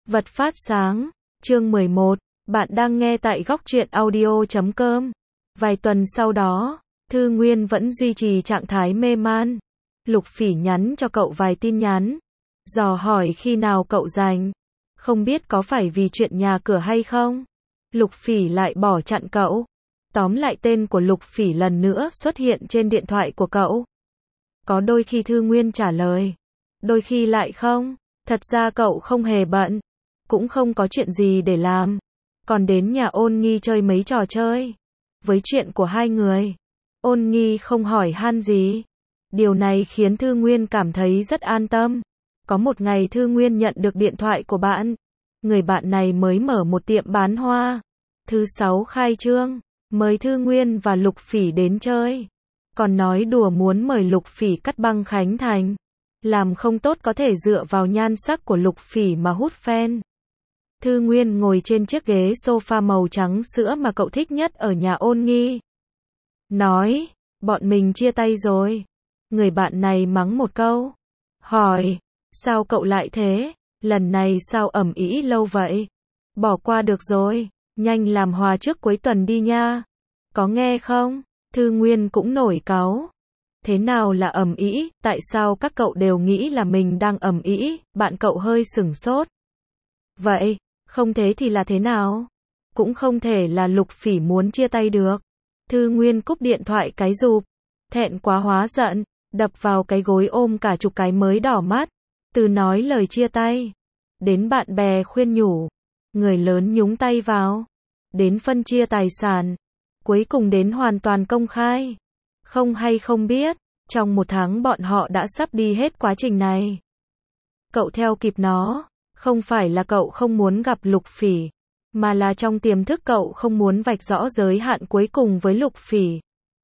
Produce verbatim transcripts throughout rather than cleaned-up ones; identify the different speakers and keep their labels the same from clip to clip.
Speaker 1: Vật phát sáng, chương mười một, bạn đang nghe tại góc truyện audio chấm com. Vài tuần sau đó, Thư Nguyên vẫn duy trì trạng thái mê man. Lục Phỉ nhắn cho cậu vài tin nhắn, dò hỏi khi nào cậu rảnh. Không biết có phải vì chuyện nhà cửa hay không? Lục Phỉ lại bỏ chặn cậu. Tóm lại tên của Lục Phỉ lần nữa xuất hiện trên điện thoại của cậu. Có đôi khi Thư Nguyên trả lời, đôi khi lại không. Thật ra cậu không hề bận, cũng không có chuyện gì để làm. Còn đến nhà Ôn Nghi chơi mấy trò chơi. Với chuyện của hai người, Ôn Nghi không hỏi han gì. Điều này khiến Thư Nguyên cảm thấy rất an tâm. Có một ngày Thư Nguyên nhận được điện thoại của bạn. Người bạn này mới mở một tiệm bán hoa. Thứ sáu khai trương, mời Thư Nguyên và Lục Phỉ đến chơi. Còn nói đùa muốn mời Lục Phỉ cắt băng khánh thành. Làm không tốt có thể dựa vào nhan sắc của Lục Phỉ mà hút fan. Thư Nguyên ngồi trên chiếc ghế sofa màu trắng sữa mà cậu thích nhất ở nhà Ôn Nghi. Nói, bọn mình chia tay rồi. Người bạn này mắng một câu. Hỏi, sao cậu lại thế? Lần này sao ầm ĩ lâu vậy? Bỏ qua được rồi, nhanh làm hòa trước cuối tuần đi nha. Có nghe không? Thư Nguyên cũng nổi cáu. Thế nào là ầm ĩ? Tại sao các cậu đều nghĩ là mình đang ầm ĩ? Bạn cậu hơi sửng sốt. Vậy, không thế thì là thế nào? Cũng không thể là Lục Phỉ muốn chia tay được. Thư Nguyên cúp điện thoại cái rụp. Thẹn quá hóa giận, đập vào cái gối ôm cả chục cái mới đỏ mắt. Từ nói lời chia tay, đến bạn bè khuyên nhủ, người lớn nhúng tay vào, đến phân chia tài sản, cuối cùng đến hoàn toàn công khai. Không hay không biết, trong một tháng bọn họ đã sắp đi hết quá trình này. Cậu theo kịp nó, không phải là cậu không muốn gặp Lục Phỉ, mà là trong tiềm thức cậu không muốn vạch rõ giới hạn cuối cùng với Lục Phỉ.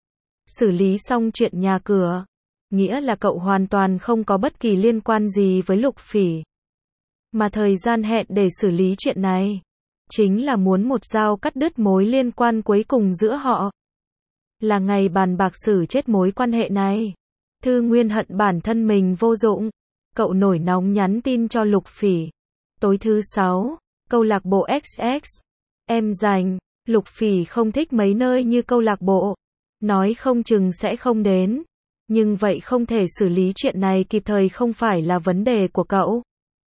Speaker 1: Xử lý xong chuyện nhà cửa, nghĩa là cậu hoàn toàn không có bất kỳ liên quan gì với Lục Phỉ. Mà thời gian hẹn để xử lý chuyện này, chính là muốn một dao cắt đứt mối liên quan cuối cùng giữa họ. Là ngày bàn bạc xử chết mối quan hệ này. Thư Nguyên hận bản thân mình vô dụng. Cậu nổi nóng nhắn tin cho Lục Phỉ. Tối thứ sáu, câu lạc bộ ích ích. Em rảnh, Lục Phỉ không thích mấy nơi như câu lạc bộ. Nói không chừng sẽ không đến. Nhưng vậy không thể xử lý chuyện này kịp thời không phải là vấn đề của cậu.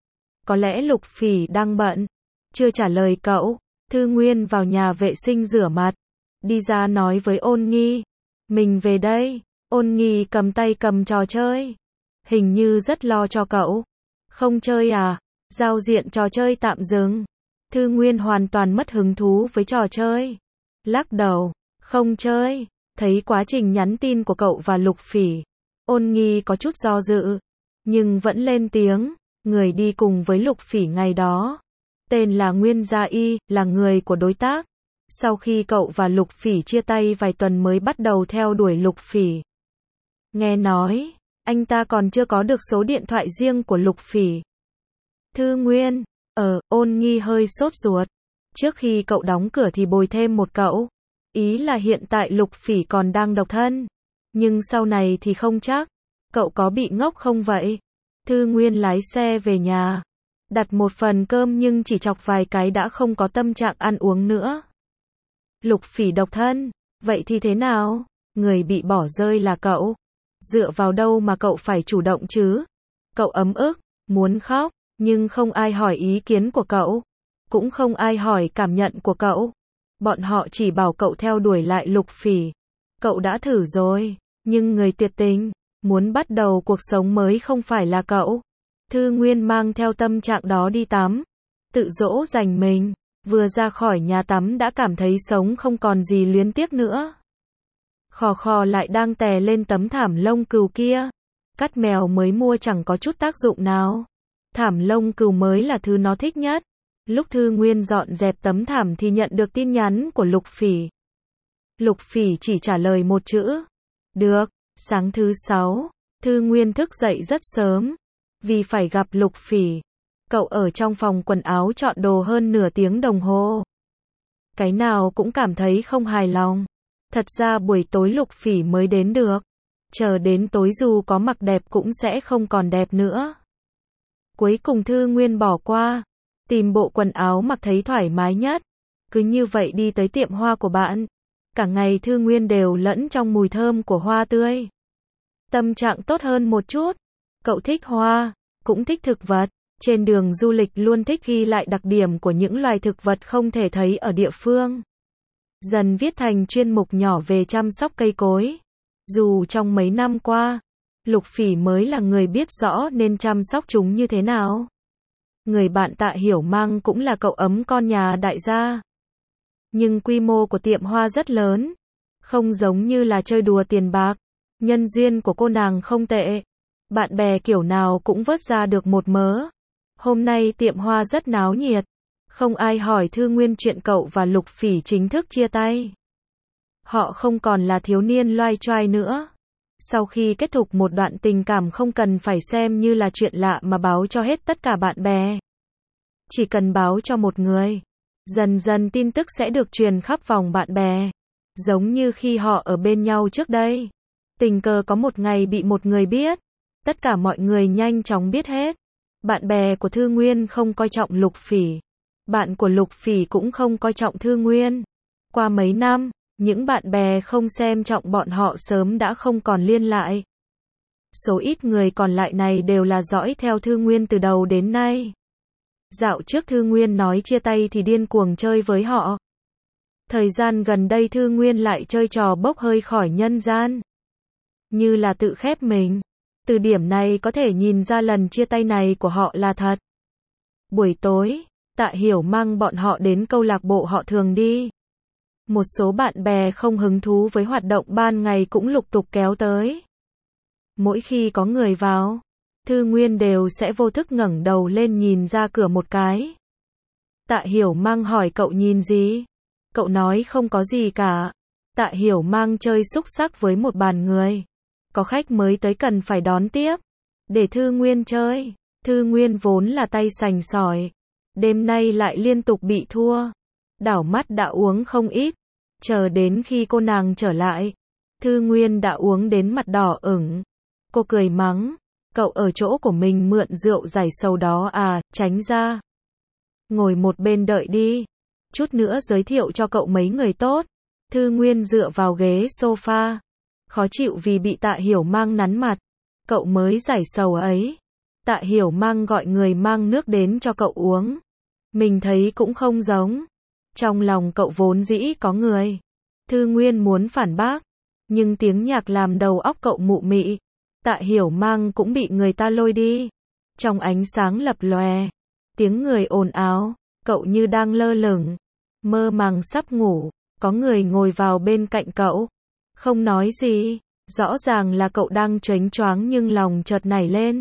Speaker 1: Có lẽ Lục Phỉ đang bận. Chưa trả lời cậu. Thư Nguyên vào nhà vệ sinh rửa mặt. Đi ra nói với Ôn Nghi. Mình về đây. Ôn Nghi cầm tay cầm trò chơi. Hình như rất lo cho cậu. Không chơi à? Giao diện trò chơi tạm dừng. Thư Nguyên hoàn toàn mất hứng thú với trò chơi. Lắc đầu. Không chơi. Thấy quá trình nhắn tin của cậu và Lục Phỉ. Ôn Nghi có chút do dự. Nhưng vẫn lên tiếng. Người đi cùng với Lục Phỉ ngày đó. Tên là Nguyên Gia Y, là người của đối tác. Sau khi cậu và Lục Phỉ chia tay vài tuần mới bắt đầu theo đuổi Lục Phỉ. Nghe nói, anh ta còn chưa có được số điện thoại riêng của Lục Phỉ. Thư Nguyên, ờ, Ôn Nghi hơi sốt ruột. Trước khi cậu đóng cửa thì bồi thêm một cậu. Ý là hiện tại Lục Phỉ còn đang độc thân. Nhưng sau này thì không chắc. Cậu có bị ngốc không vậy? Thư Nguyên lái xe về nhà. Đặt một phần cơm nhưng chỉ chọc vài cái đã không có tâm trạng ăn uống nữa. Lục Phỉ độc thân, vậy thì thế nào? Người bị bỏ rơi là cậu. Dựa vào đâu mà cậu phải chủ động chứ? Cậu ấm ức, muốn khóc, nhưng không ai hỏi ý kiến của cậu. Cũng không ai hỏi cảm nhận của cậu. Bọn họ chỉ bảo cậu theo đuổi lại Lục Phỉ. Cậu đã thử rồi, nhưng người tuyệt tình, muốn bắt đầu cuộc sống mới không phải là cậu. Thư Nguyên mang theo tâm trạng đó đi tắm. Tự dỗ dành mình. Vừa ra khỏi nhà tắm đã cảm thấy sống không còn gì luyến tiếc nữa. Khò khò lại đang tè lên tấm thảm lông cừu kia. Cắt mèo mới mua chẳng có chút tác dụng nào. Thảm lông cừu mới là thứ nó thích nhất. Lúc Thư Nguyên dọn dẹp tấm thảm thì nhận được tin nhắn của Lục Phỉ. Lục Phỉ chỉ trả lời một chữ. Được. Sáng thứ sáu, Thư Nguyên thức dậy rất sớm. Vì phải gặp Lục Phỉ. Cậu ở trong phòng quần áo chọn đồ hơn nửa tiếng đồng hồ. Cái nào cũng cảm thấy không hài lòng. Thật ra buổi tối Lục Phỉ mới đến được. Chờ đến tối dù có mặc đẹp cũng sẽ không còn đẹp nữa. Cuối cùng Thư Nguyên bỏ qua. tìm bộ quần áo mặc thấy thoải mái nhất. Cứ như vậy đi tới tiệm hoa của bạn. Cả ngày Thư Nguyên đều lẫn trong mùi thơm của hoa tươi. Tâm trạng tốt hơn một chút. Cậu thích hoa, cũng thích thực vật. Trên đường du lịch luôn thích ghi lại đặc điểm của những loài thực vật không thể thấy ở địa phương. Dần viết thành chuyên mục nhỏ về chăm sóc cây cối. Dù trong mấy năm qua, Lục Phỉ mới là người biết rõ nên chăm sóc chúng như thế nào. Người bạn Tạ Hiểu Mang cũng là cậu ấm con nhà đại gia. Nhưng quy mô của tiệm hoa rất lớn. Không giống như là chơi đùa tiền bạc. Nhân duyên của cô nàng không tệ. Bạn bè kiểu nào cũng vớt ra được một mớ. Hôm nay tiệm hoa rất náo nhiệt. Không ai hỏi Thư Nguyên chuyện cậu và Lục Phỉ chính thức chia tay. Họ không còn là thiếu niên loai choai nữa. Sau khi kết thúc một đoạn tình cảm không cần phải xem như là chuyện lạ mà báo cho hết tất cả bạn bè. Chỉ cần báo cho một người. Dần dần tin tức sẽ được truyền khắp vòng bạn bè. Giống như khi họ ở bên nhau trước đây. Tình cờ có một ngày bị một người biết. Tất cả mọi người nhanh chóng biết hết. Bạn bè của Thư Nguyên không coi trọng Lục Phỉ. Bạn của Lục Phỉ cũng không coi trọng Thư Nguyên. Qua mấy năm, những bạn bè không xem trọng bọn họ sớm đã không còn liên lại. Số ít người còn lại này đều là dõi theo Thư Nguyên từ đầu đến nay. Dạo trước Thư Nguyên nói chia tay thì điên cuồng chơi với họ. Thời gian gần đây Thư Nguyên lại chơi trò bốc hơi khỏi nhân gian. Như là tự khép mình. Từ điểm này có thể nhìn ra lần chia tay này của họ là thật. Buổi tối, Tạ Hiểu mang bọn họ đến câu lạc bộ họ thường đi. Một số bạn bè không hứng thú với hoạt động ban ngày cũng lục tục kéo tới. Mỗi khi có người vào, Thư Nguyên đều sẽ vô thức ngẩng đầu lên nhìn ra cửa một cái. Tạ Hiểu mang hỏi cậu nhìn gì? Cậu nói không có gì cả. Tạ Hiểu mang chơi xúc xắc với một bàn người. Có khách mới tới cần phải đón tiếp. Để Thư Nguyên chơi. Thư Nguyên vốn là tay sành sỏi. Đêm nay lại liên tục bị thua. Đảo mắt đã uống không ít. Chờ đến khi cô nàng trở lại. Thư Nguyên đã uống đến mặt đỏ ửng. Cô cười mắng. Cậu ở chỗ của mình mượn rượu giải sầu đó à, tránh ra. Ngồi một bên đợi đi. Chút nữa giới thiệu cho cậu mấy người tốt. Thư Nguyên dựa vào ghế sofa. Khó chịu vì bị Tạ Hiểu mang nắn mặt. Cậu mới giải sầu ấy. Tạ Hiểu mang gọi người mang nước đến cho cậu uống. Mình thấy cũng không giống. Trong lòng cậu vốn dĩ có người. Thư Nguyên muốn phản bác. Nhưng tiếng nhạc làm đầu óc cậu mụ mị. Tạ Hiểu mang cũng bị người ta lôi đi. Trong ánh sáng lập lòe. Tiếng người ồn ào. Cậu như đang lơ lửng. Mơ màng sắp ngủ. Có người ngồi vào bên cạnh cậu. Không nói gì. Rõ ràng là cậu đang choáng choáng nhưng lòng chợt nảy lên.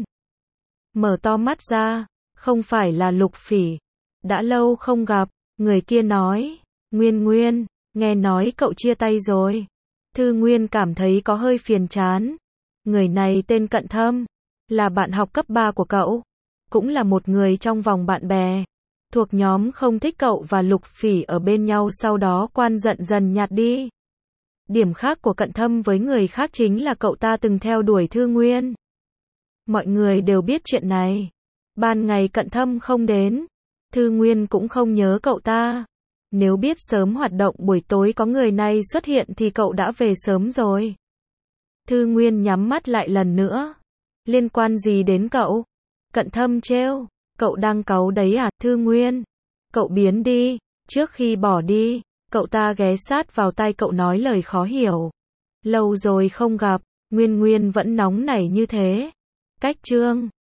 Speaker 1: Mở to mắt ra. Không phải là Lục Phỉ. Đã lâu không gặp. Người kia nói. Nguyên Nguyên. Nghe nói cậu chia tay rồi. Thư Nguyên cảm thấy có hơi phiền chán. Người này tên Cận Thâm. Là bạn học cấp ba của cậu. Cũng là một người trong vòng bạn bè. Thuộc nhóm không thích cậu và Lục Phỉ ở bên nhau sau đó quan giận dần nhạt đi. Điểm khác của Cận Thâm với người khác chính là cậu ta từng theo đuổi Thư Nguyên. Mọi người đều biết chuyện này. Ban ngày Cận Thâm không đến. Thư Nguyên cũng không nhớ cậu ta. Nếu biết sớm hoạt động buổi tối có người này xuất hiện thì cậu đã về sớm rồi. Thư Nguyên nhắm mắt lại lần nữa. Liên quan gì đến cậu? Cận Thâm trêu. Cậu đang cáu đấy à, Thư Nguyên? Cậu biến đi. Trước khi bỏ đi, cậu ta ghé sát vào tai cậu nói lời khó hiểu. Lâu rồi không gặp, Nguyên Nguyên vẫn nóng nảy như thế. Cách chương